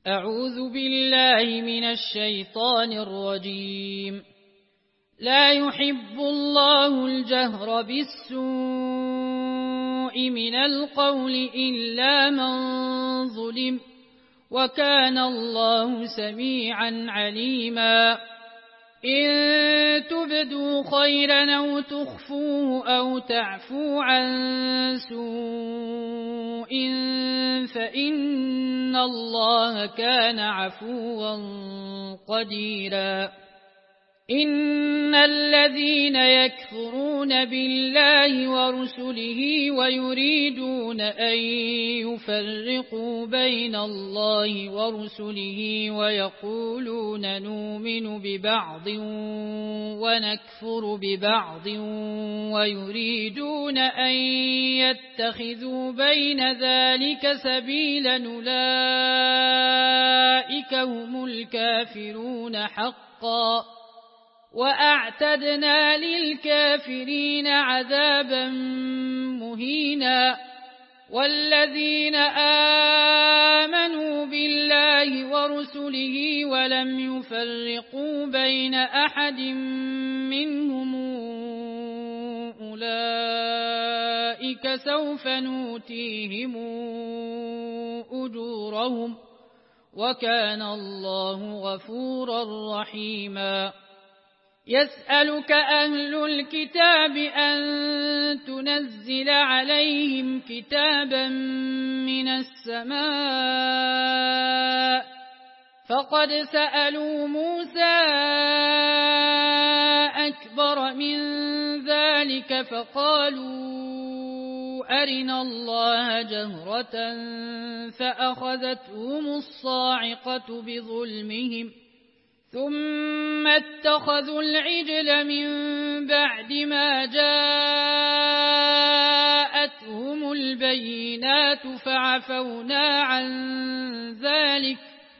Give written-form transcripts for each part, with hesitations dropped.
أعوذ بالله من الشيطان الرجيم. لا يحب الله الجهر بالسوء من القول إلا من ظلم، وكان الله سميعا عليما. إن تبدوا خيرا أو تخفوه أو تعفوا عن سوء فإن الله كان عفوا قديرا. إن الذين يكفرون بالله ورسله ويريدون أن يفرقوا بين الله ورسله ويقولون نؤمن ببعض ونكفر ببعض ويريدون أن يتخذوا بين ذلك سبيلا أولئك هم الكافرون حقا، وأعتدنا للكافرين عذابا مهينا. والذين آمنوا بالله ورسله ولم يفرقوا بين أحد منهم أولئك سوف نؤتيهم أجورهم، وكان الله غفورا رحيما. يسألك أهل الكتاب أن تنزل عليهم كتابا من السماء، فقد سألوا موسى أكبر من ذلك فقالوا أرنا الله جهرة فأخذتهم الصاعقة بظلمهم، ثم اتخذوا العجل من بعد ما جاءتهم البينات فعفونا عن ذلك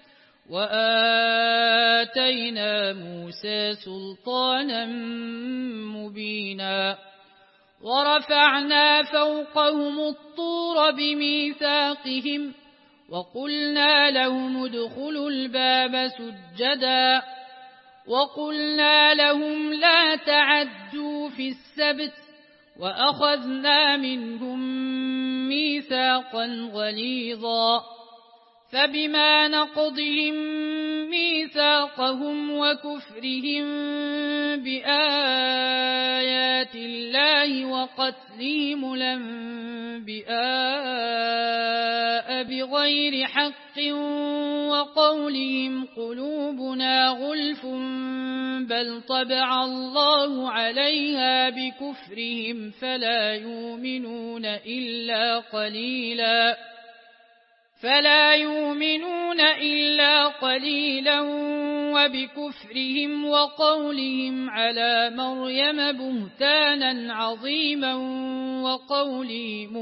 وآتينا موسى سلطانا مبينا. ورفعنا فوقهم الطور بميثاقهم وقلنا لهم ادخلوا الباب سجدا، وقلنا لهم لا تعدوا في السبت، وأخذنا منهم ميثاقا غليظا. فبما نقضهم ميثاقهم وكفرهم بآيات الله وقتلهم الأنبياء بغير حق وقولهم قلوبنا غلف بل طبع الله عليها بكفرهم فلا يؤمنون إلا قليلا وبكفرهم وقولهم على مريم بهتانا عظيما وقولهم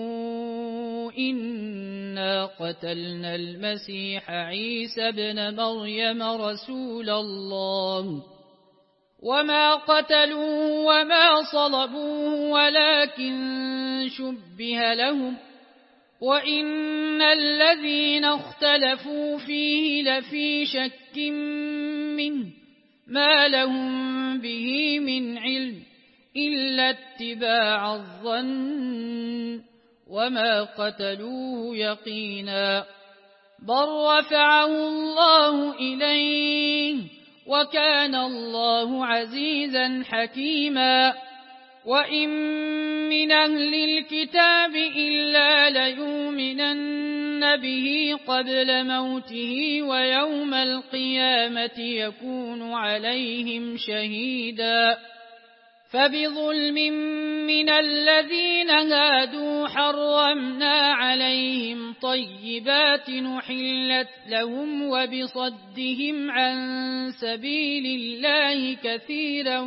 إنا قتلنا المسيح عيسى ابن مريم رسول الله وما قتلوه وما صلبوه ولكن شبه لهم، وإن الذين اختلفوا فيه لفي شك منه ما لهم به من علم إلا اتباع الظن وما قتلوه يقينا، بل رفعه الله إليه وكان الله عزيزا حكيما. وإن من أهل الكتاب إلا ليؤمنن به قبل موته ويوم القيامة يكون عليهم شهيدا. فبظلم من الذين هادوا حرمنا عليهم طيبات نحلت لهم وبصدهم عن سبيل الله كثيرا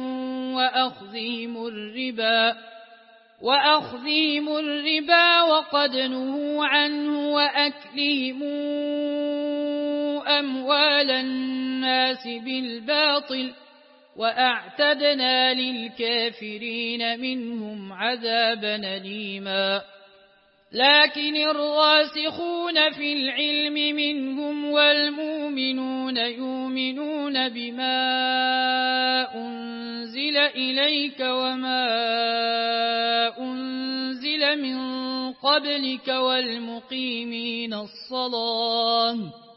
وأخذهم الربا وقد نهوا عنه وأكلهم أموال الناس بالباطل وأعتدنا للكافرين منهم عذابا أليما. لكن الراسخون في العلم منهم والمؤمنون المؤمنون يؤمنون بما أنزل إليك وما أنزل من قبلك والمقيمين الصلاة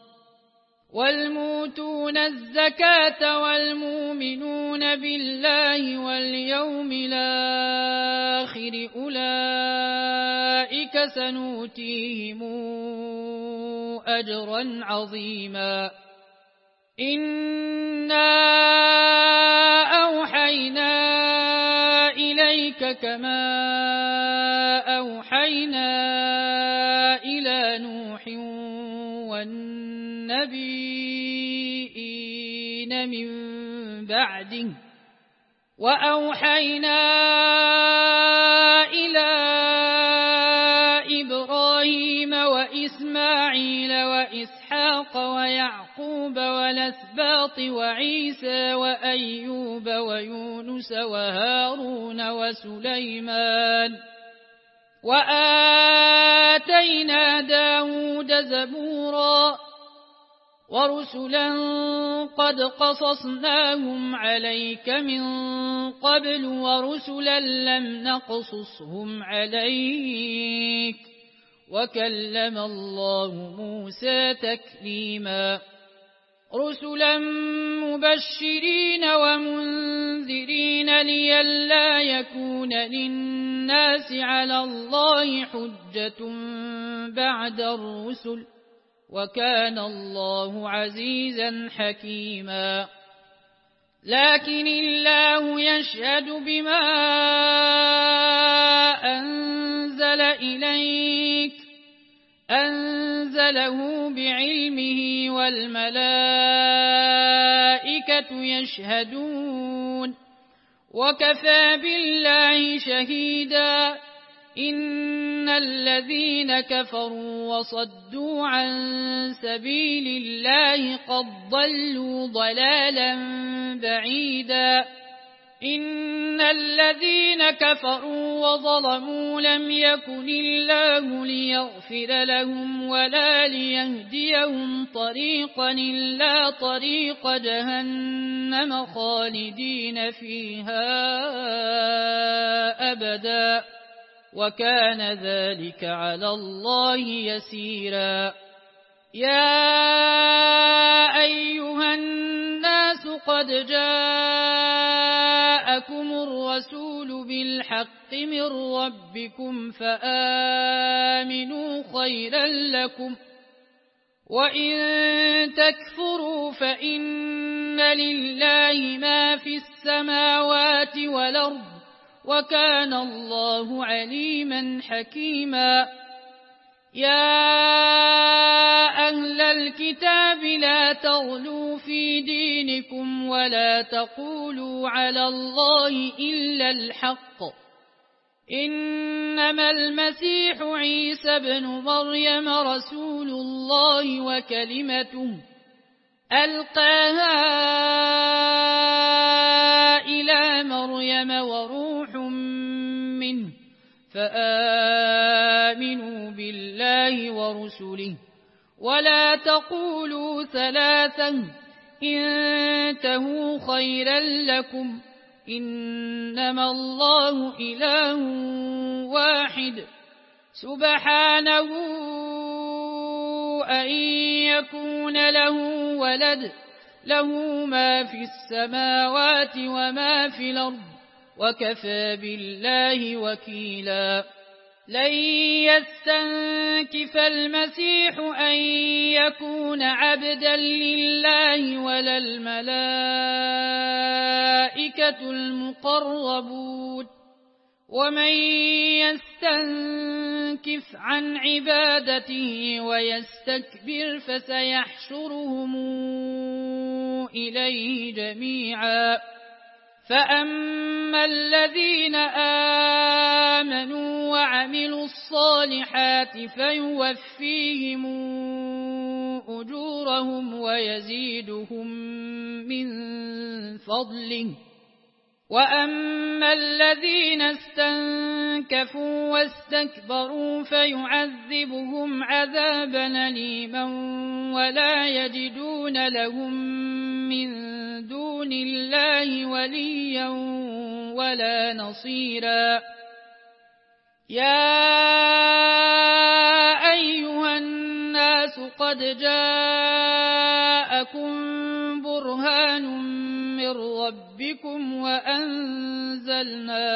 والموتون الزكاة والمؤمنون بالله واليوم الآخر أولئك سنؤتيهم أجرا عظيما. إنا أوحينا إليك كما أوحينا إلى نوح والنبيين من بعده وأوحينا إلى إبراهيم وإسماعيل وإسحاق ويعقوب والأسباط وعيسى وأيوب ويونس وهارون وسليمان وآتينا داود زبورا ورسلا قد قصصناهم عليك من قبل ورسلا لم نقصصهم عليك وكلم الله موسى تكليما. رسلا مبشرين ومنذرين لئلا يكون للناس على الله حجة بعد الرسل وكان الله عزيزا حكيما. لكن الله يشهد بما أنزل إليك أنزله بعلمه والملائكة يشهدون وكفى بالله شهيدا. إن الذين كفروا وصدوا عن سبيل الله قد ضلوا ضلالا بعيدا. إن الذين كفروا وظلموا لم يكن الله ليغفر لهم ولا ليهديهم طريقا إلا طريق جهنم خالدين فيها أبدا وكان ذلك على الله يسيرا. يا أيها الناس قد جاءكم الرسول بالحق من ربكم فآمنوا خيرا لكم وإن تكفروا فإن لله ما في السماوات والأرض وكان الله عليما حكيما. يا أهل الكتاب لا تغلوا في دينكم ولا تقولوا على الله إلا الحق. إنما المسيح عيسى بن مريم رسول الله وكلمته ألقاها إلى مريم وروح منه فآمنوا بالله ورسله ولا تقولوا ثلاثا انتهوا خيرا لكم إنما الله إله واحد سبحانه أن يكون له ولد له ما في السماوات وما في الأرض وكفى بالله وكيلا. لن يستنكف المسيح أن يكون عبدا لله ولا الملائكة المقربون ومن يستنكف عن عبادته ويستكبر فسيحشرهم إليه جميعا. فأما الذين آمنوا وعملوا الصالحات فيوفيهم أجورهم ويزيدهم من فضله وأما الذين استنكفوا واستكبروا فيعذبهم عذابا أليما ولا يجدون لهم من دون الله وليا ولا نصيرا يا أيها الناس قد جاءكم برهان من ربكم وأنزلنا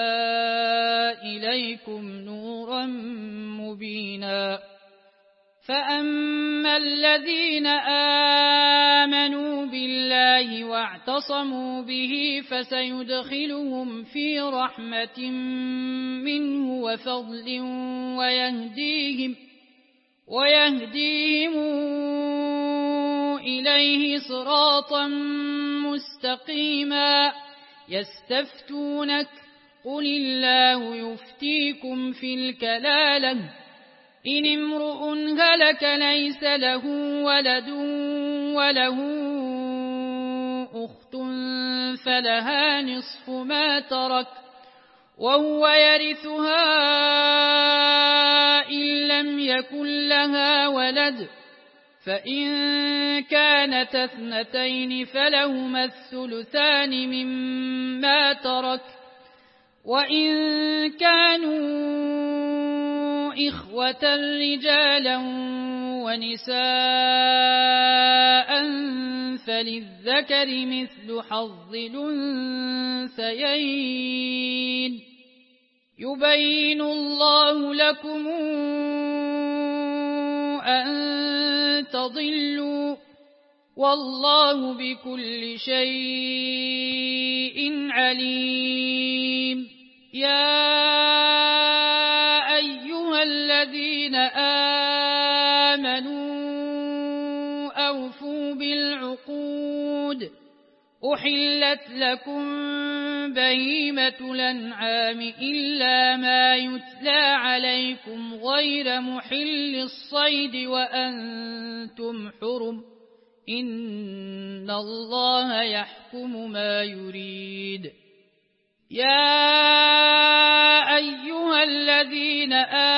إليكم نورا مبينا فأما الذين آمنوا بالله واعتصموا به فسيدخلهم في رحمة منه وفضل ويهديهم إليه صراطا مستقيما يستفتونك قل الله يفتيكم في الكلالة إن امرؤ هلك ليس له ولد وله أخت فلها نصف ما ترك وهو يرثها إن لم يكن لها ولد فإن كانت اثنتين فلهما الثلثان مما ترك وإن كانوا إخوة رجالا ونساء فللذكر مثل حظ الأنثيين يبين الله لكم أن تضلوا والله بكل شيء عليم يا أيها الذين آمنوا أوفوا بالعقود أحلت لكم بهيمة الأنعام إلا ما يتلى عليكم غير محل الصيد وأنتم حرم إن الله يحكم ما يريد يا أيها الذين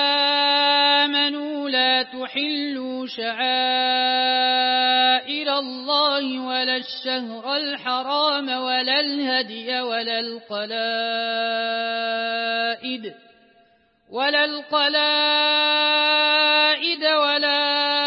آمنوا لا تحلوا شعائر الله ولا الشهر الحرام ولا الهدي ولا القلائد ولا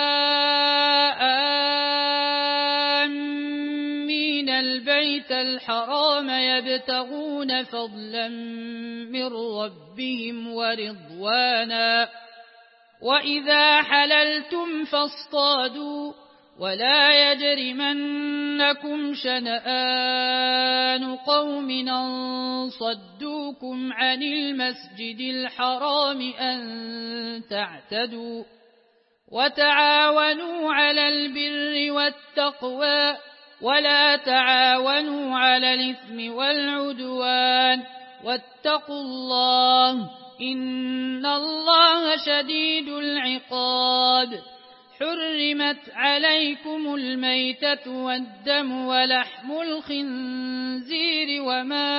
آمين البيت الحرام يبتغون فضلا من ربهم ورضوانا وإذا حللتم فاصطادوا ولا يجرمنكم شنآن قوم أن صدوكم عن المسجد الحرام أن تعتدوا وتعاونوا على البر والتقوى ولا تعاونوا على الإثم والعدوان واتقوا الله إن الله شديد العقاب حرمت عليكم الميتة والدم ولحم الخنزير وما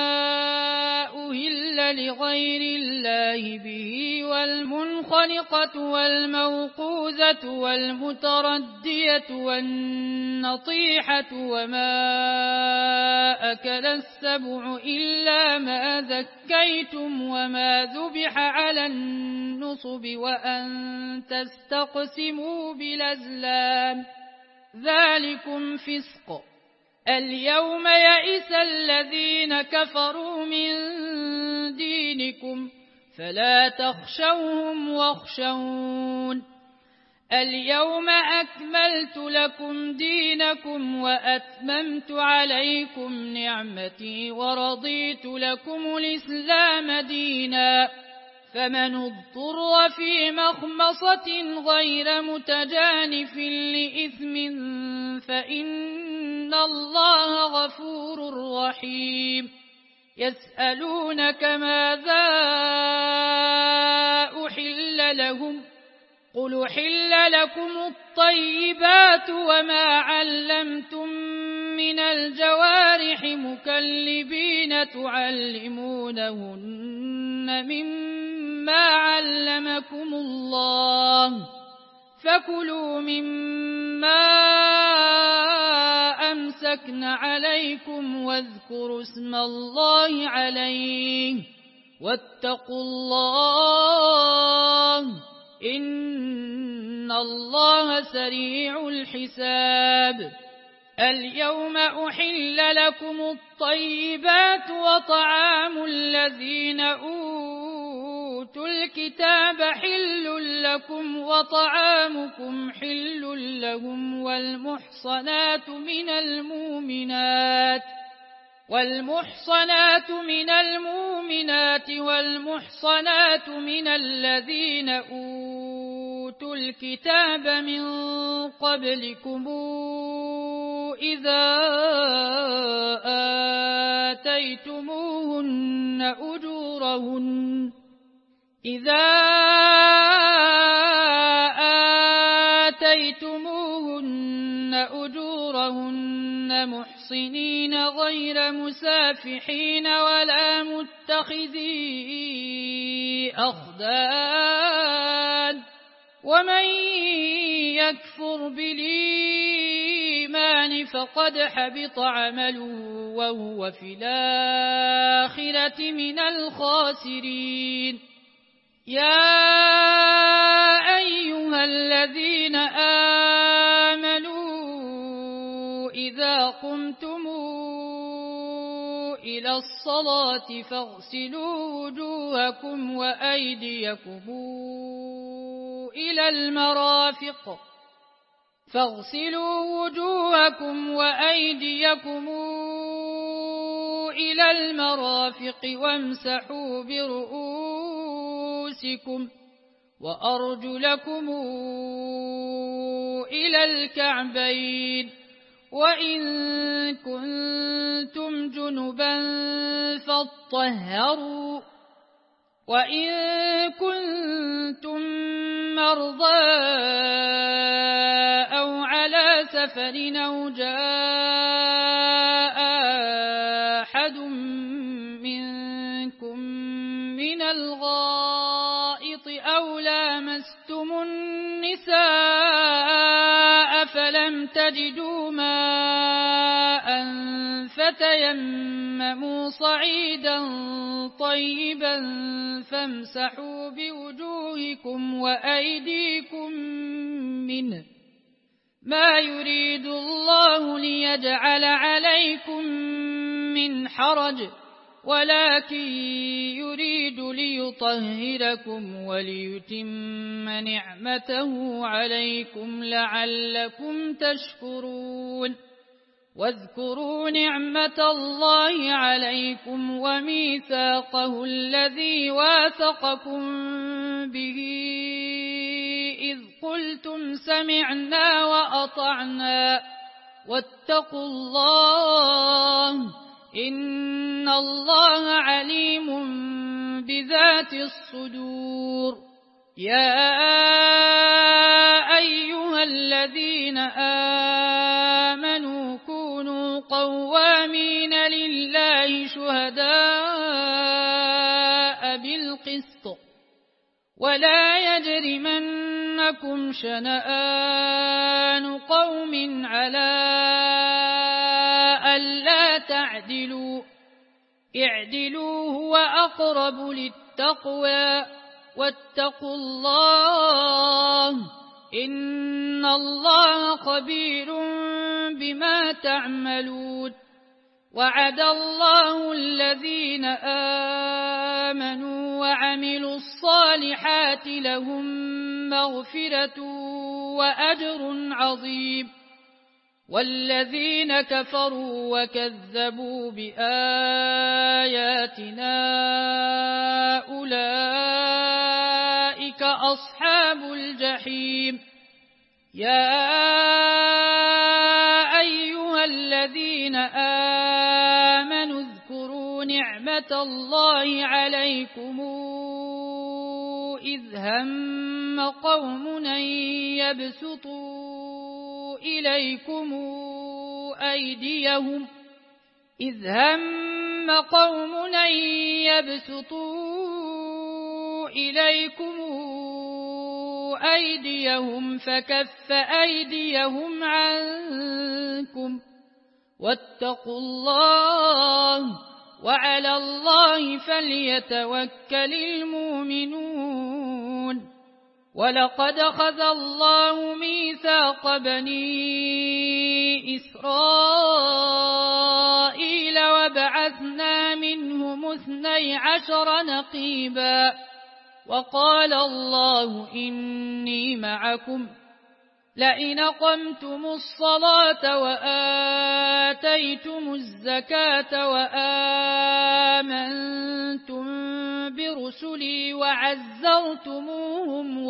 أهل لغير الله به والمنخنقة والموقوذة والمتردية والنطيحة وما أكل السبع إلا ما ذكيتم وما ذبح على النصب وأن تستقسموا بالأزلام ذلكم فسق اليوم يئس الذين كفروا من دينكم فلا تخشوهم واخشون اليوم أكملت لكم دينكم وأتممت عليكم نعمتي ورضيت لكم الإسلام دينا فمن اضطر في مخمصة غير متجانف لإثم فإن الله غفور رحيم يسألونك ماذا أحل لهم قل أحل لكم الطيبات وما علمتم من من الجوارح مكلبين تعلمونهن مما علمكم الله فكلوا مما أمسكن عليكم واذكروا اسم الله عليه واتقوا الله إن الله سريع الحساب. اليوم أحل لكم الطيبات وطعام الذين أوتوا الكتاب حل لكم وطعامكم حل لهم والمحصنات من المؤمنات والمحصنات من الذين أوتوا الكتاب من قبلكم إذا آتيتموهن أجورهن محصنين غير مسافحين ولا متخذي أخدان ومن يكفر بالإيمان فقد حبط عمله وهو في الآخرة من الخاسرين. يا أيها الذين آمنوا إذا قمتم إلى الصلاة فاغسلوا وجوهكم وأيديكم إلى المرافق وامسحوا برؤوسكم وأرجلكم إلى الكعبين وإن كنتم جنبا فاطهروا وإن كنتم مرضى أو على سفر أو جاء أحد منكم من الغائط أو لامستم النساء فلم تجدوا ماء فتيمموا صعيدا طيبا فامسحوا بوجوهكم وأيديكم منه ما يريد الله ليجعل عليكم من حرج ولكن يريد ليطهركم وليتم نعمته عليكم لعلكم تشكرون. واذكروا نعمة الله عليكم وميثاقه الذي واثقكم به إذ قلتم سمعنا وأطعنا واتقوا الله إن الله عليم بذات الصدور. يا أيها الذين آمنوا كونوا قوامين لله شهداء بالقسط ولا يجرمنكم شنآن قوم على ألا تعدلوا اعدلوا هو أقرب للتقوى واتقوا الله إن الله خبير بما تعملون. وعد الله الذين آمنوا وعملوا الصالحات لهم مغفرة وأجر عظيم. والذين كفروا وكذبوا بآياتنا أولئك أصحاب الجحيم. يا أيها الذين آمنوا اذكروا نعمة الله عليكم إذ هم قوم أن يبسطوا إليكم أيديهم إذ هم قوم أن يبسطوا إليكم أيديهم فكف أيديهم عنكم واتقوا الله وعلى الله فليتوكل المؤمنون ولقد أخذ الله ميثاق بني إسرائيل وبعثنا منهم 12 نقيبا وقال الله إني معكم لئن أقمتم الصلاة وآتيتم الزكاة وآمنتم برسلي وعزرتموهم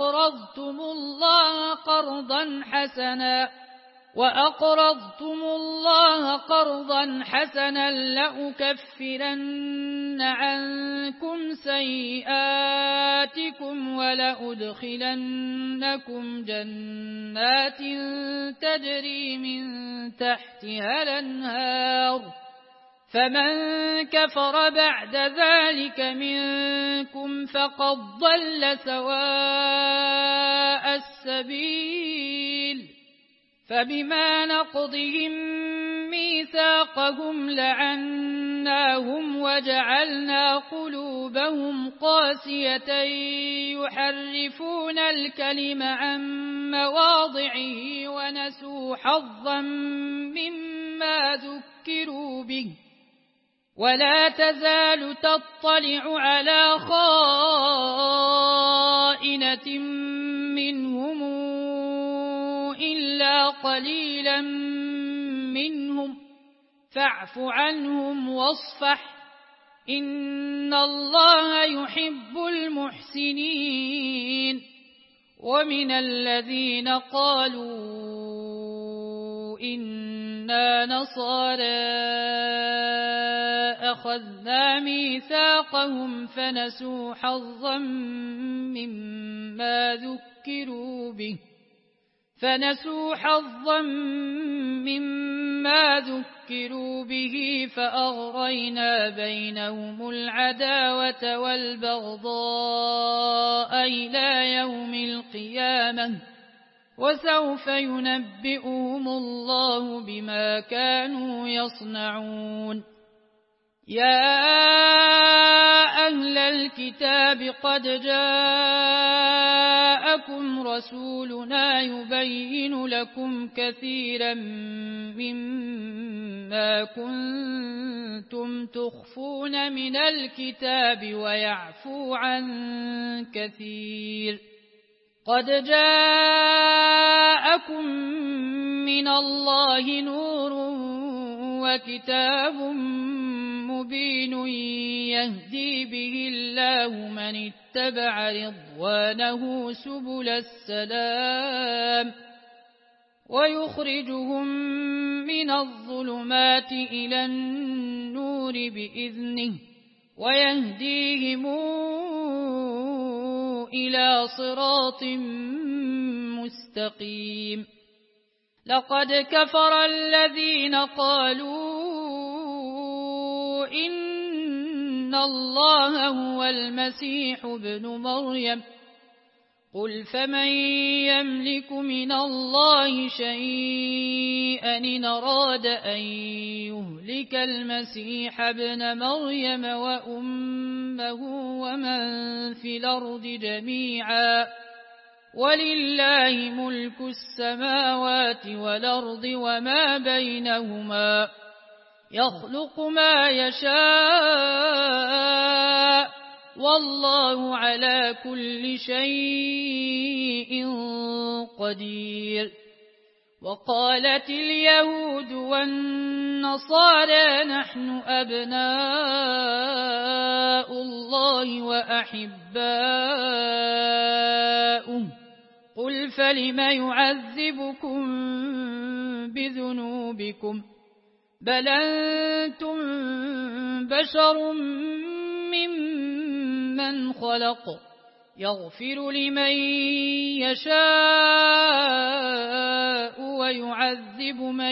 وأقرضتم الله قرضا حسنا لأكفرن عنكم سيئاتكم ولأدخلنكم جنات تجري من تحتها الأنهار فمن كفر بعد ذلك منكم فقد ضل سواء السبيل فبما نقضهم ميثاقهم لعناهم وجعلنا قلوبهم قاسية يحرفون الكلم عن مواضعه ونسوا حظا مما ذكروا به ولا تزال تطلع على خائنة منهم إلا قليلا منهم فاعف عنهم واصفح إن الله يحب المحسنين ومن الذين قالوا إنا نصارى أخذنا ميثاقهم فنسوا حظا مما ذكروا به فأغرينا بينهم العداوة والبغضاء إلى يوم القيامة وسوف ينبئهم الله بما كانوا يصنعون يا أهل الكتاب قد جاءكم رسولنا يبين لكم كثيرا مما كنتم تخفون من الكتاب ويعفو عن كثير قد جاءكم من الله نور وكتاب مبين يهدي به الله من اتبع رضوانه سبل السلام ويخرجهم من الظلمات إلى النور بإذنه ويهديهم إلى صراط مستقيم لقد كفر الذين قالوا إن الله هو المسيح ابن مريم قل فمن يملك من الله شيئا إن أراد أن يهلك المسيح ابن مريم وأمه ومن في الأرض جميعا ولله ملك السماوات والأرض وما بينهما يخلق ما يشاء والله على كل شيء قدير وقالت اليهود والنصارى نحن أبناء الله وأحباؤه قل فلم يعذبكم بذنوبكم بل أنتم بشر ممن خلق يغفر لمن يشاء ويعذب من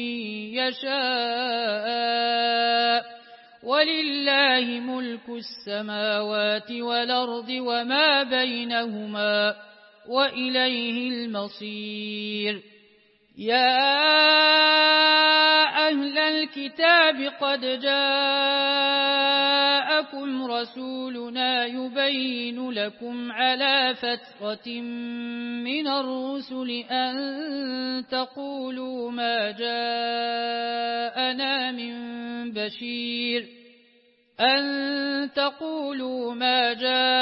يشاء ولله ملك السماوات والأرض وما بينهما وإليه المصير. يا أهل الكتاب قد جاءكم رسولنا يبين لكم على فترة من الرسل أن تقولوا ما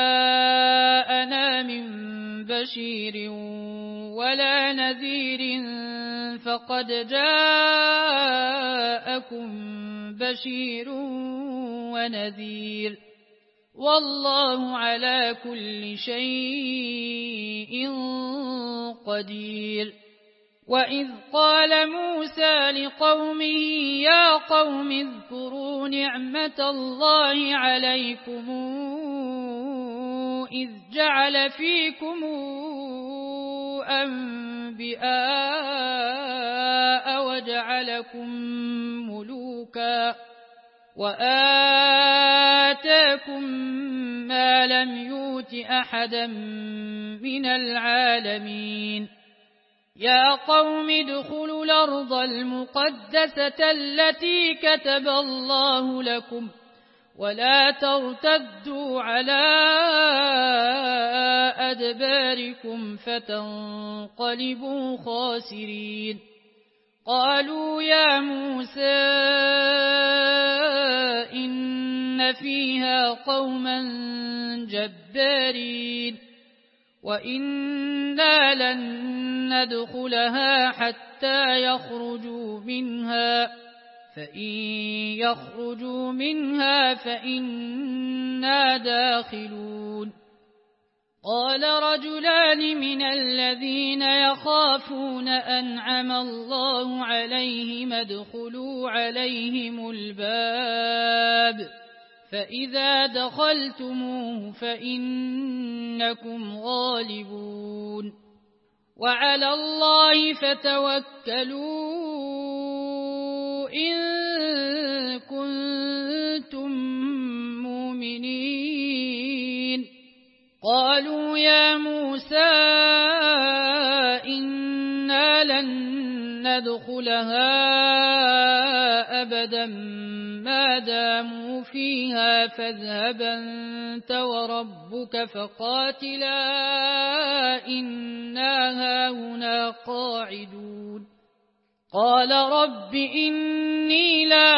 جاءنا من بشير ولا نذير فقد جاءكم بشير ونذير والله على كل شيء قدير. وإذ قال موسى لقومه يا قوم اذكروا نعمة الله عليكم إذ جعل فيكم أنبياء وجعلكم ملوكا وآتاكم ما لم يؤت أحدا من العالمين. يا قوم ادخلوا الأرض المقدسة التي كتب الله لكم ولا ترتدوا على أدباركم فتنقلبوا خاسرين. قالوا يا موسى إن فيها قوما جبارين وإنا لن ندخلها حتى يخرجوا منها فإن يخرجوا منها فإنا داخلون. قال رجلان من الذين يخافون أنعم الله عليهم ادخلوا عليهم الباب فإذا دخلتموه فإنكم غالبون وعلى الله فتوكلوا إن كنتم مؤمنين. قالوا يا موسى إنا لن ندخلها أبدا ما داموا فيها فاذهب أنت وربك فقاتلا إنا هاهنا قاعدون. قال رب إني لا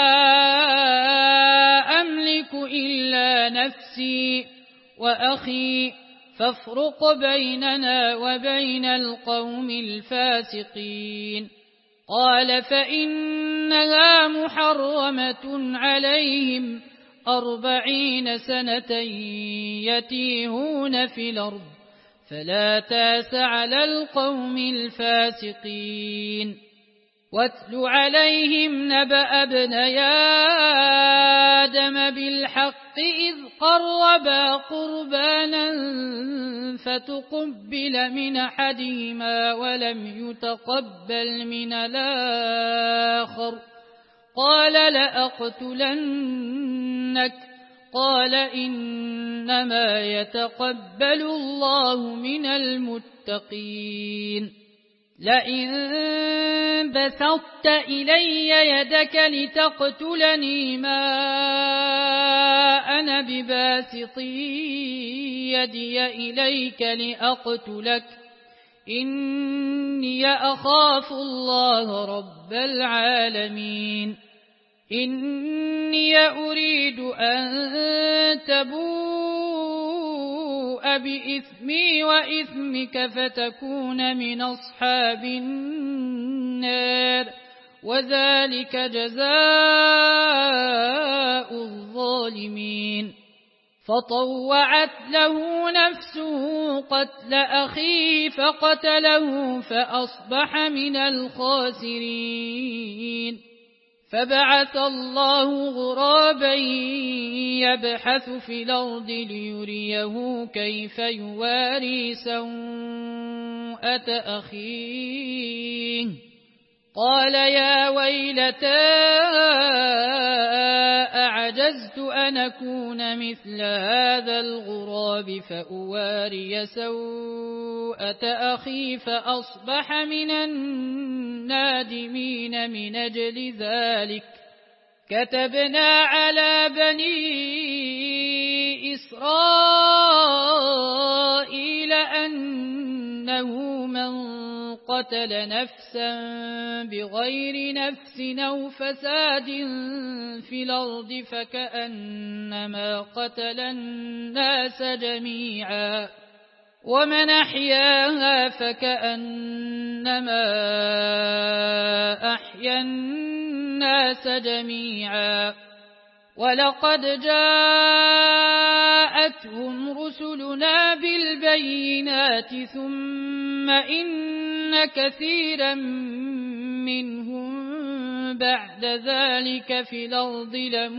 أملك إلا نفسي وأخي فافرق بيننا وبين القوم الفاسقين. قال فإنها محرمة عليهم 40 سنة يتيهون في الأرض فلا تاس على القوم الفاسقين. واتل عليهم نبأ ابني آدم بالحق إذ قربا قربانا فتقبل من أحدهما ولم يتقبل من الآخر قال لأقتلنك قال إنما يتقبل الله من المتقين. لئن بسطت إلي يدك لتقتلني ما أنا بباسط يدي إليك لأقتلك إني أخاف الله رب العالمين. إني أريد أن تبوء بإثمي وإثمك فتكون من أصحاب النار وذلك جزاء الظالمين. فطوعت له نفسه قتل أخيه فقتله فأصبح من الخاسرين. فبعث الله غرابا يبحث في الأرض ليريه كيف يواري سوءة أخيه قال يا ويلتى أعجزت أن أكون مثل هذا الغراب فأواري سوءة أخي فأصبح من النادمين. من أجل ذلك كتبنا على بني إسرائيل أنه من قتل نفسا بغير نفس أو فساد في الأرض فكأنما قتل الناس جميعا ومن أحياها فكأنما أحيا الناس جميعا ولقد جاءتهم رسلنا بالبينات ثم إن كثيرا منهم بعد ذلك في الأرض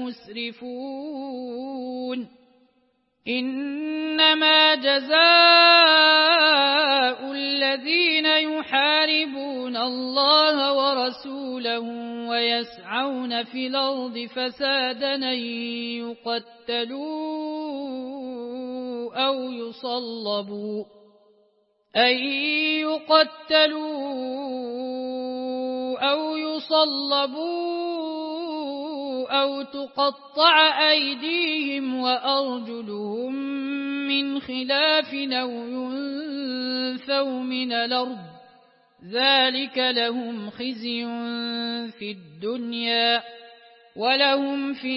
لمسرفون. إنما جزاء الذين يحاربون الله ورسوله ويسعون في الأرض فسادا أن يقتلوا أو يصلبوا أو تقطع أيديهم وأرجلهم من خلاف أو ينفوا من الأرض ذلك لهم خزي في الدنيا ولهم في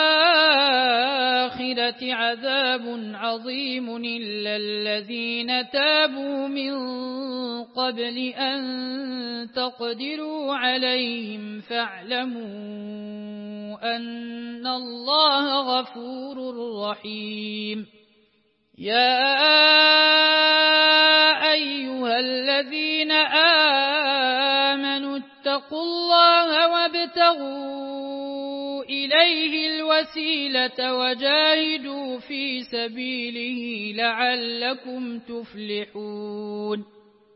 الآخرة عذاب عظيم إلا الذين تابوا من قبل أن تقدروا عليهم فاعلموا أن الله غفور رحيم. يا أيها الذين آمنوا اتقوا الله وابتغوا إليه الوسيلة وجاهدوا في سبيله لعلكم تفلحون.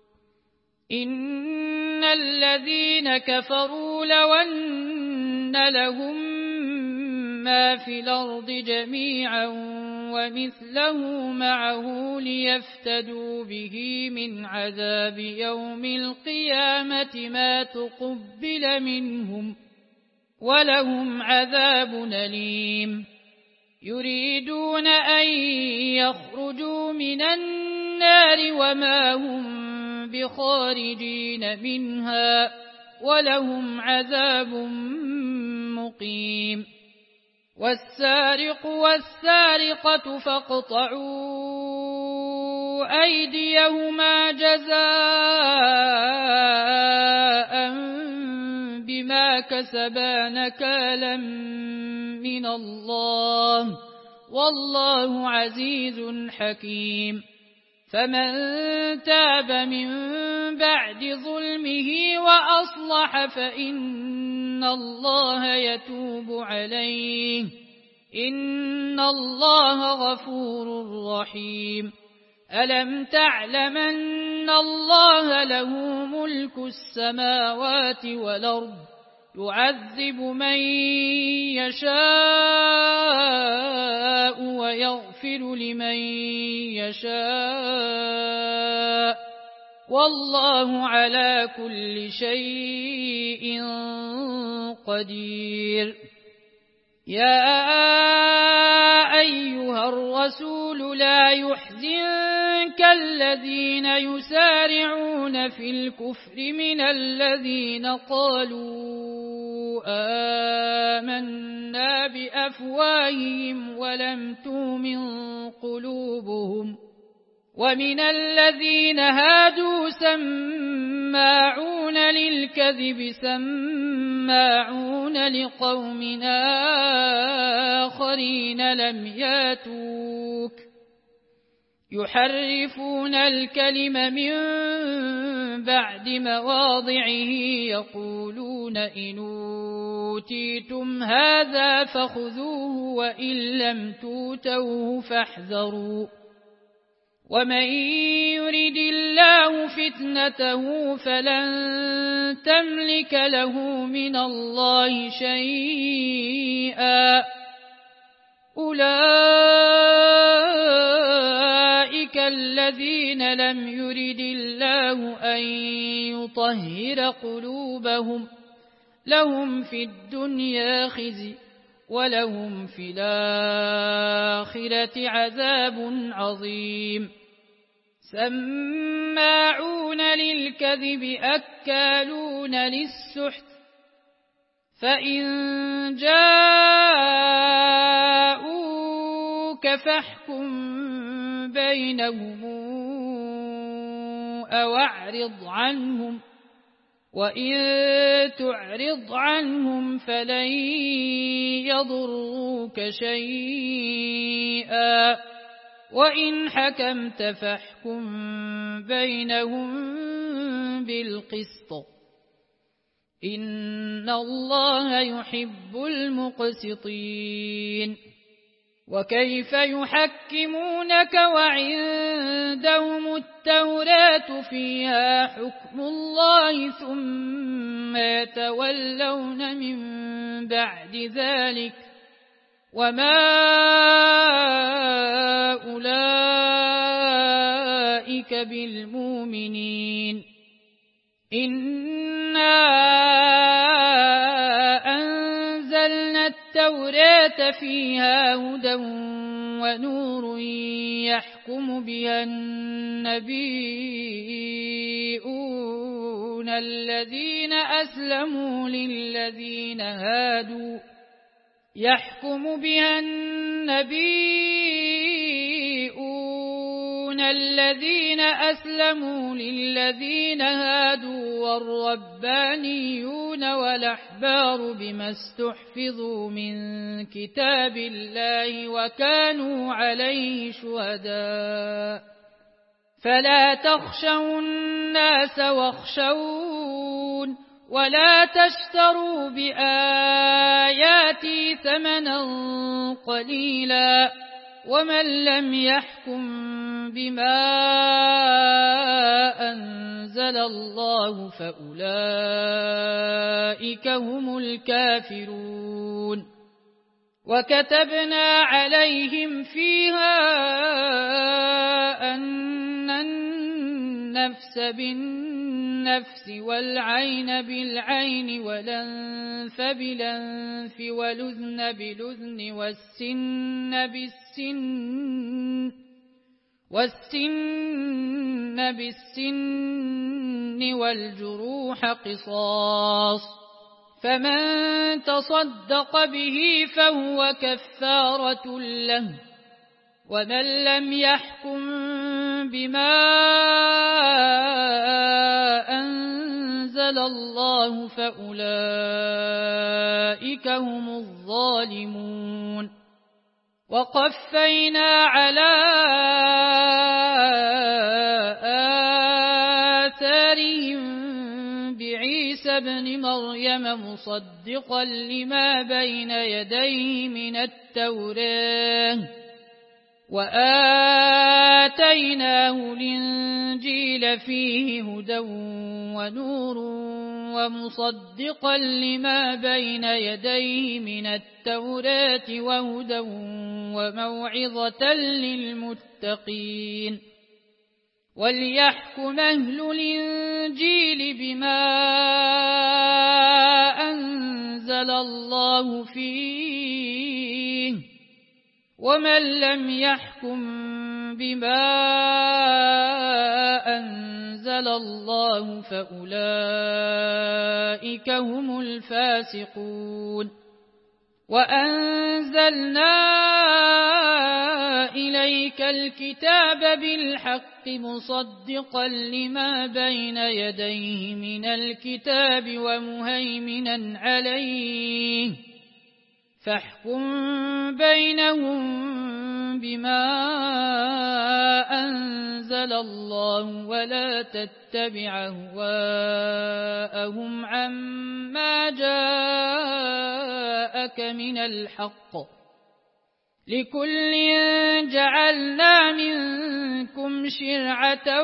إن الذين كفروا لو أن لهم ما في الأرض جميعا ومثله معه ليفتدوا به من عذاب يوم القيامة ما تقبل منهم ولهم عذاب أليم. يريدون أن يخرجوا من النار وما هم بخارجين منها ولهم عذاب مقيم. والسارق والسارقة فاقطعوا أيديهما جزاء بما كسبا نكالا من الله والله عزيز حكيم. فمن تاب من بعد ظلمه وأصلح فإن الله يتوب عليه إن الله غفور رحيم. ألم تعلم أن الله له ملك السماوات والأرض يعذب من يشاء ويغفر لمن يشاء والله على كل شيء قدير. يا أيها الرسول لا يحزنك الذين يسارعون في الكفر من الذين قالوا آمنا بأفواههم ولم تؤمن قلوبهم ومن الذين هادوا سماعون للكذب سماعون لقوم آخرين لم ياتوك يحرفون الكلم من بعد مواضعه يقولون إن أوتيتم هذا فخذوه وإن لم توتوه فاحذروا ومن يرد الله فتنته فلن تملك له من الله شيئا أولئك الذين لم يرد الله أن يطهر قلوبهم لهم في الدنيا خزي ولهم في الآخرة عذاب عظيم سماعون للكذب أكالون للسحت فإن جاءوك فاحكم بينهم أو أعرض عنهم وإن تعرض عنهم فلن يضروك شيئا وإن حكمت فاحكم بينهم بالقسط إن الله يحب المقسطين وكيف يحكمونك وعندهم التوراة فيها حكم الله ثم يتولون من بعد ذلك وما أولئك بالمؤمنين إنا أنزلنا التوراة فيها هدى ونور يحكم بها النبيون الذين أسلموا للذين هادوا والربانيون والأحبار بما استحفظوا من كتاب الله وكانوا عليه شهداء فلا تخشوا الناس واخشون ولا تشتروا بآياتي ثمنا قليلا ومن لم يحكم بما أنزل الله فأولئك هم الكافرون وكتبنا عليهم فيها أن النفس بالنفس والعين بالعين والأنف بالأنف والأذن بالأذن والسن بالسن والجروح قصاص فمن تصدق به فهو كفارة له ومن لم يحكم بما أنزل الله فأولئك هم الظالمون وقفينا على آثارهم بعيسى ابن مريم مصدقا لما بين يديه من التوراة وآتيناه الإنجيل فيه هدى ونور ومصدقا لما بين يديه من التوراة وهدى وموعظة للمتقين وليحكم أهل الإنجيل بما أنزل الله فيه ومن لم يحكم بما أنزل الله فأولئك هم الفاسقون وأنزلنا إليك الكتاب بالحق مصدقا لما بين يديه من الكتاب ومهيمنا عليه فاحكم بينهم بما أنزل الله ولا تتبع أهواءهم عما جاءك من الحق لكل جعلنا منكم شرعة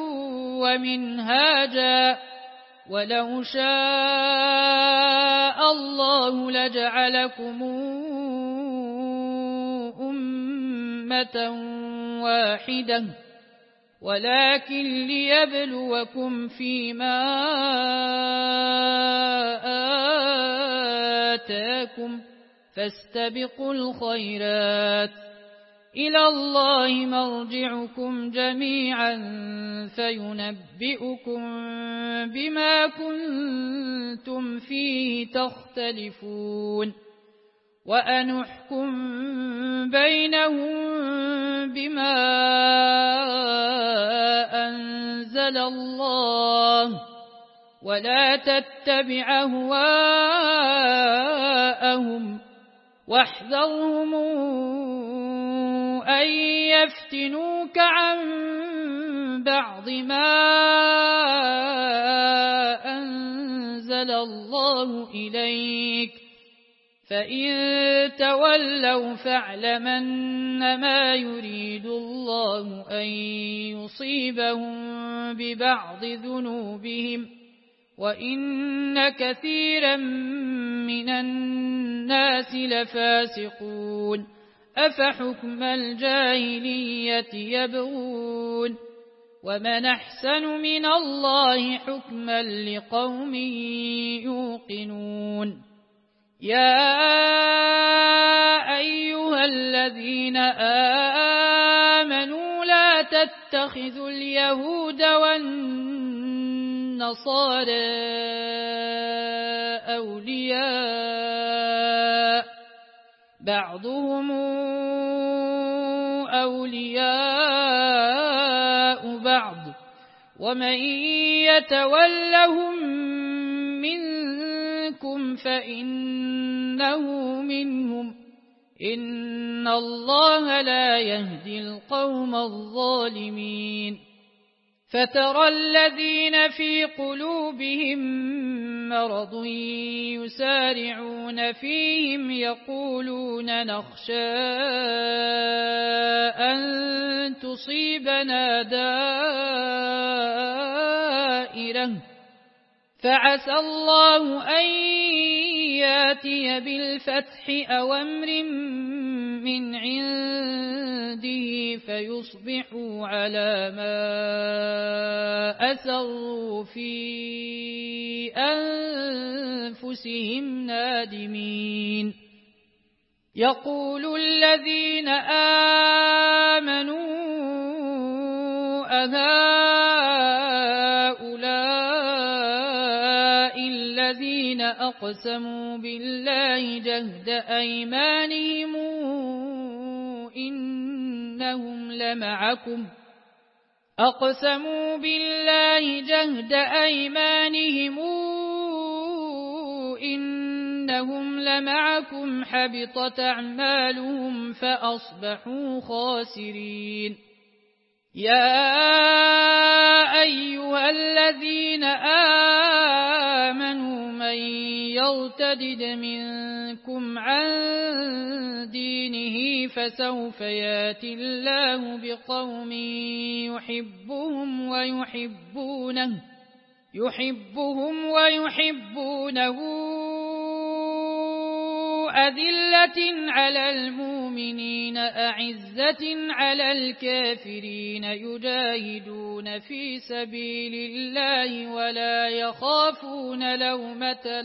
ومنهاجا ولو شاء الله لجعلكم أمة واحدة ولكن ليبلوكم فيما آتاكم فاستبقوا الخيرات إلى الله مرجعكم جميعا فينبئكم بما كنتم فيه تختلفون وأنحكم بينهم بما أنزل الله ولا تتبع أهواءهم واحذرهم أن يفتنوك عن بعض ما أنزل الله إليك فإن تولوا فاعلمن ما يريد الله أن يصيبهم ببعض ذنوبهم وإن كثيرا من الناس لفاسقون أفحكم الجاهلية يبغون ومن أحسن من الله حكما لقوم يوقنون يا أيها الذين آمنوا لا تتخذوا اليهود والنصارى أولياء بعضهم أولياء بعض ومن يتولهم منكم فإنه منهم إن الله لا يهدي القوم الظالمين فترى الذين في قلوبهم مرض يسارعون فيهم يقولون نخشى أن تصيبنا دائرة فعسى الله أن ياتي بالفتح أو أمر من عنده فيصبحوا على ما أسروا في أنفسهم نادمين يقول الذين آمنوا أهؤلاء الذين أقسموا بالله جهد أيمانهم إنهم لمعكم أقسموا بالله جهد أيمانهم إنهم لمعكم حبطت أعمالهم فأصبحوا خاسرين يا أيها الذين آمنوا من يرتدد منكم عن دينه فسوف ياتي الله بقوم يحبهم ويحبونه أذلة على المؤمنين أعزة على الكافرين يجاهدون في سبيل الله ولا يخافون لومة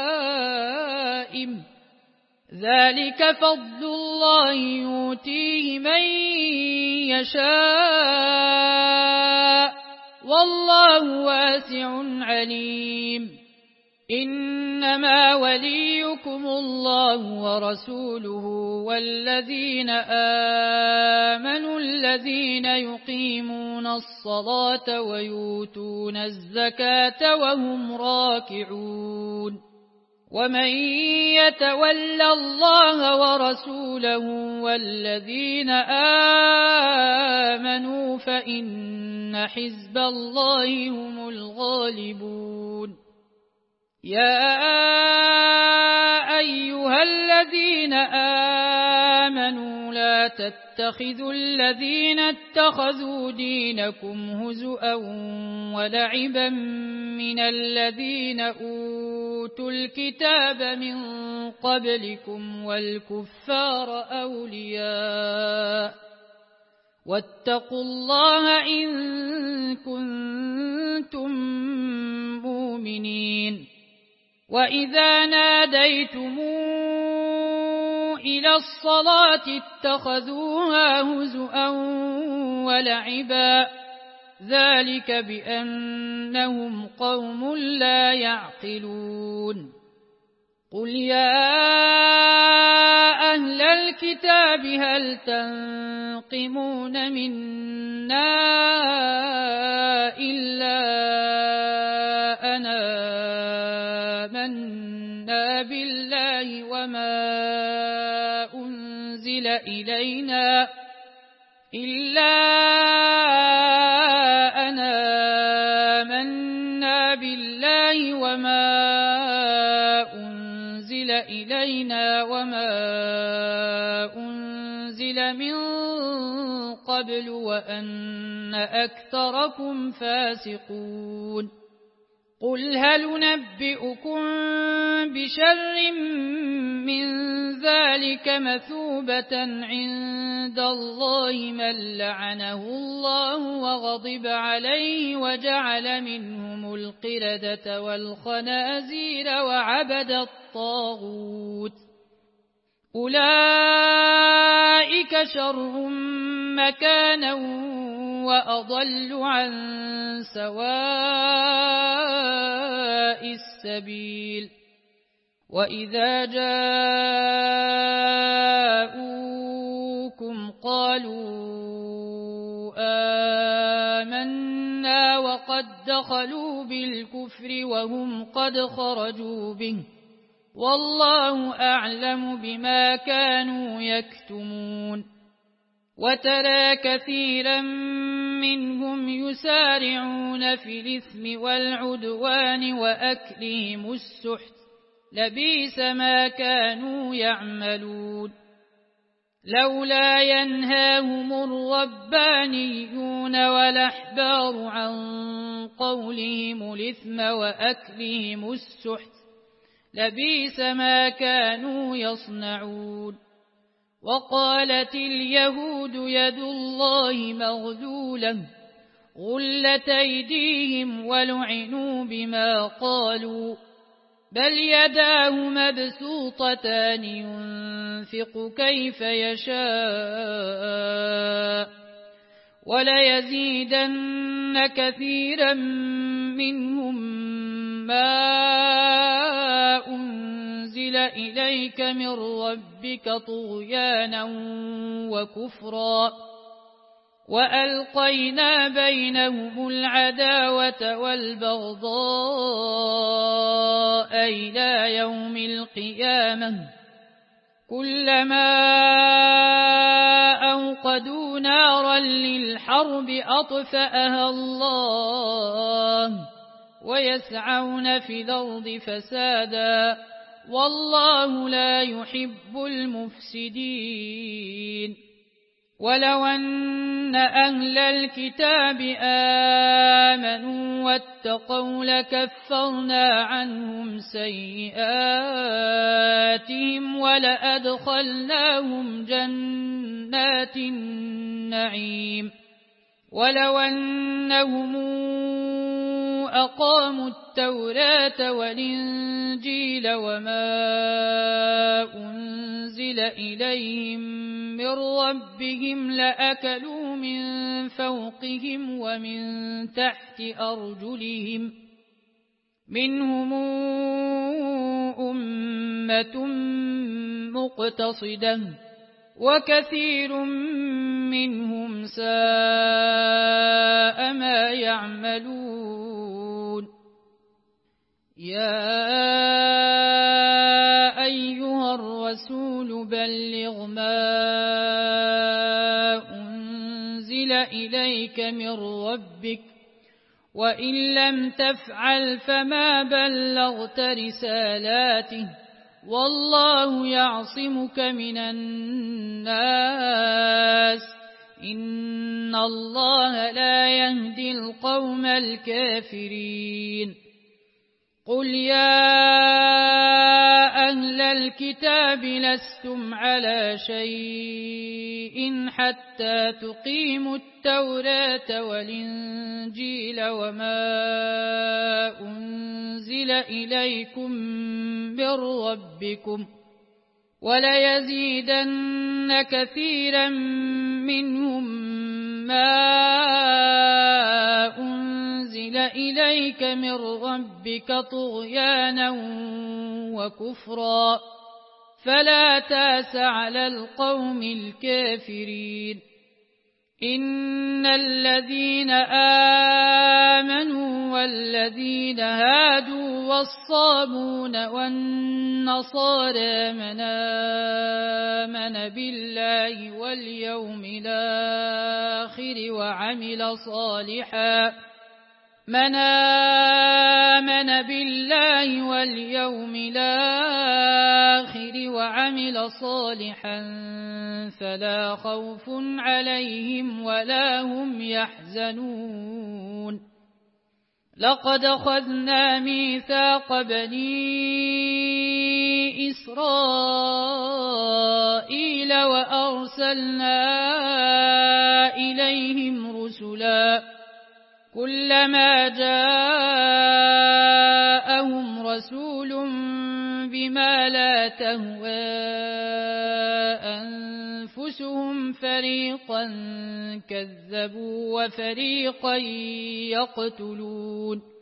لائم ذلك فضل الله يؤتيه من يشاء والله واسع عليم إنما وليكم الله ورسوله والذين آمنوا الذين يقيمون الصلاة ويؤتون الزكاة وهم راكعون ومن يتول الله ورسوله والذين آمنوا فإن حزب الله هم الغالبون. يا أيها الذين آمنوا لا تتخذوا الذين اتخذوا دينكم هزؤا ولعبا من الذين أوتوا الكتاب من قبلكم والكفار أولياء واتقوا الله إن كنتم مؤمنين. وإذا ناديتم إلى الصلاة اتخذوها هزؤا ولعبا ذلك بأنهم قوم لا يعقلون. قل يا أهل الكتاب هل تنقمون منا إلا أن آمنا بالله وما أنزل إلينا وما أنزل من قبل وأن أكثركم فاسقون. قل هل ننبئكم بشر من ذلك مثوبة عند الله من لعنه الله وغضب عليه وجعل منهم القردة والخنازير وعبد الطاغوت أولئك شر مكانا وأضل عن سواء السبيل. وإذا جاءوكم قالوا آمنا وقد دخلوا بالكفر وهم قد خرجوا به والله أعلم بما كانوا يكتمون. وترى كثيرا منهم يسارعون في الإثم والعدوان وأكلهم السحت لبئس ما كانوا يعملون. لولا ينهاهم الربانيون والأحبار عن قولهم الإثم وأكلهم السحت لبئس ما كانوا يصنعون. وقالت اليهود يد الله مغلولة غلت أيديهم ولعنوا بما قالوا بل يداه مبسوطتان ينفق كيف يشاء وليزيدن كثيرا منهم ما أنزل إليك من ربك طغيانا وكفرا وألقينا بينهم العداوة والبغضاء إلى يوم القيامة كلما أوقدوا نارا للحرب أطفأها الله ويسعون في الأرض فسادا والله لا يحب المفسدين. ولو أن أهل الكتاب آمنوا واتقوا لكفرنا عنهم سيئاتهم ولأدخلناهم جنات النعيم. ولو أنهم أقاموا التوراة والإنجيل وما أنزل إليهم من ربهم لأكلوا من فوقهم ومن تحت أرجلهم منهم أمة مقتصدة وكثير منهم ساء ما يعملون. يا إليك من ربك وإن لم تفعل فما بلغت رسالاته والله يعصمك من الناس إن الله لا يهدي القوم الكافرين قل يا أهل الكتاب لستم على شيء حتى تقيموا التوراة والإنجيل وما أنزل إليكم من ربكم وليزيدن كثيرا منهم ما أنزل إليك من ربك طغيانا وكفرا فلا تاس على القوم الكافرين إن الذين آمنوا والذين هادوا والصابون والنصارى من آمن بالله واليوم الآخر وعمل صالحا فلا خوف عليهم ولا هم يحزنون لقد أخذنا ميثاق بني إسرائيل وأرسلنا إليهم رسلا كلما جاءهم رسول بما لا تهوى أنفسهم فريقا كذبوا وفريقا يقتلون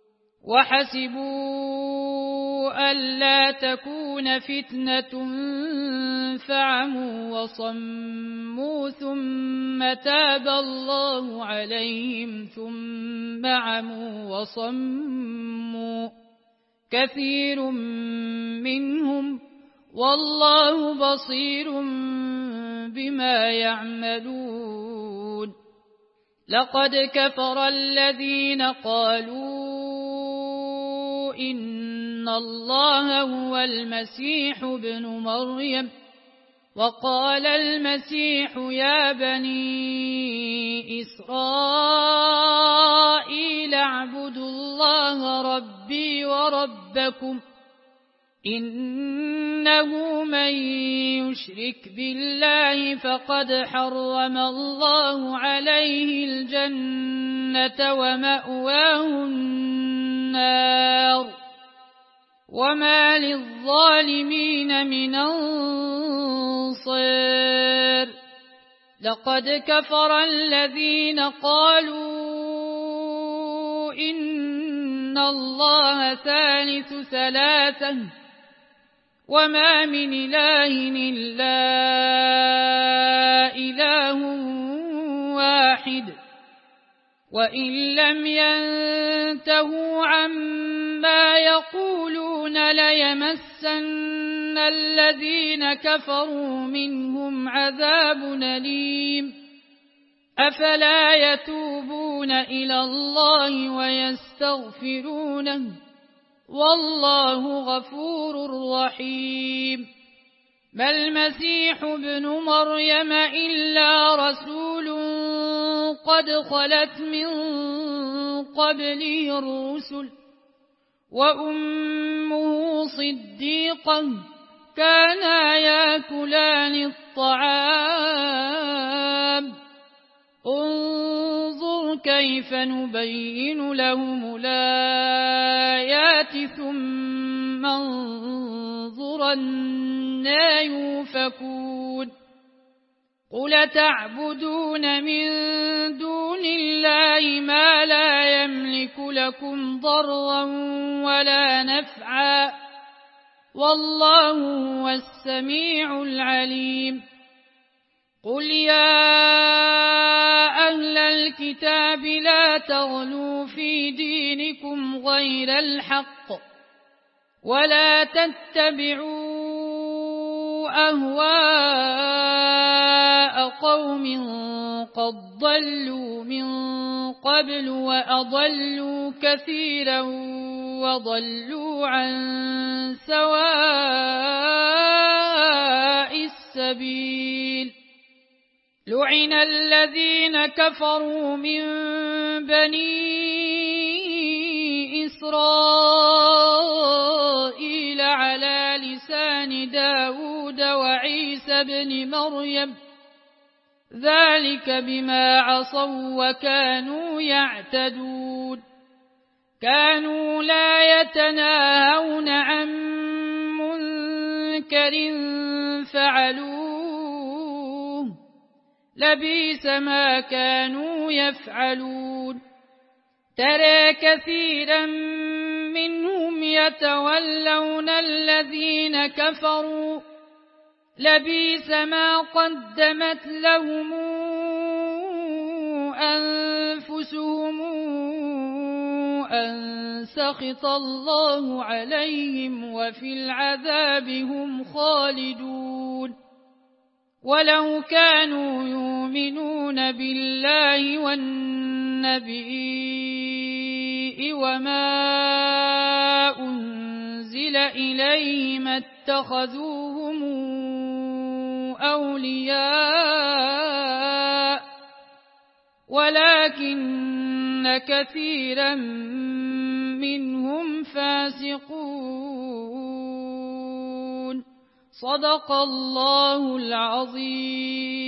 وحسبوا ألا تكون فتنة فعموا وصموا ثم تاب الله عليهم ثم عموا وصموا كثير منهم والله بصير بما يعملون لقد كفر الذين قالوا إن الله هو المسيح ابن مريم وقال المسيح يا بني إسرائيل اعبدوا الله ربي وربكم إنه من يشرك بالله فقد حرم الله عليه الجنة ومأواه النار وما للظالمين من أنصار لقد كفر الذين قالوا إن الله ثالث ثلاثة وما من إله إلا إله واحد وإن لم ينتهوا عما يقولون ليمسن الذين كفروا منهم عذاب أليم أفلا يتوبون إلى الله ويستغفرونه والله غفور رحيم ما المسيح ابن مريم إلا رسول قد خلت من قبله الرسل وأمه صديقة كانا يأكلان الطعام انظر كيف نبين لهم الآيات ثم انظر أنى يؤفكون قل تعبدون من دون الله ما لا يملك لكم ضرا ولا نفعا والله هو السميع العليم قل يا أهل الكتاب لا تغلوا في دينكم غير الحق ولا تتبعوا أهواء قوم قد ضلوا من قبل وأضلوا كثيرا وضلوا عن سواء السبيل لعن الذين كفروا من بني إسرائيل على لسان داود وعيسى بن مريم ذلك بما عصوا وكانوا يعتدون كانوا لا يتناهون عن منكر فعلوه لبئس ما كانوا يفعلون ترى كثيرا منهم يتولون الذين كفروا لبئس ما قدمت لهم أنفسهم أن سخط الله عليهم وفي العذاب هم خالدون ولو كانوا يؤمنون بالله والنبي وما أنزل إليه ما اتخذوهم أولياء ولكن كثيرا منهم فاسقون صدق الله العظيم.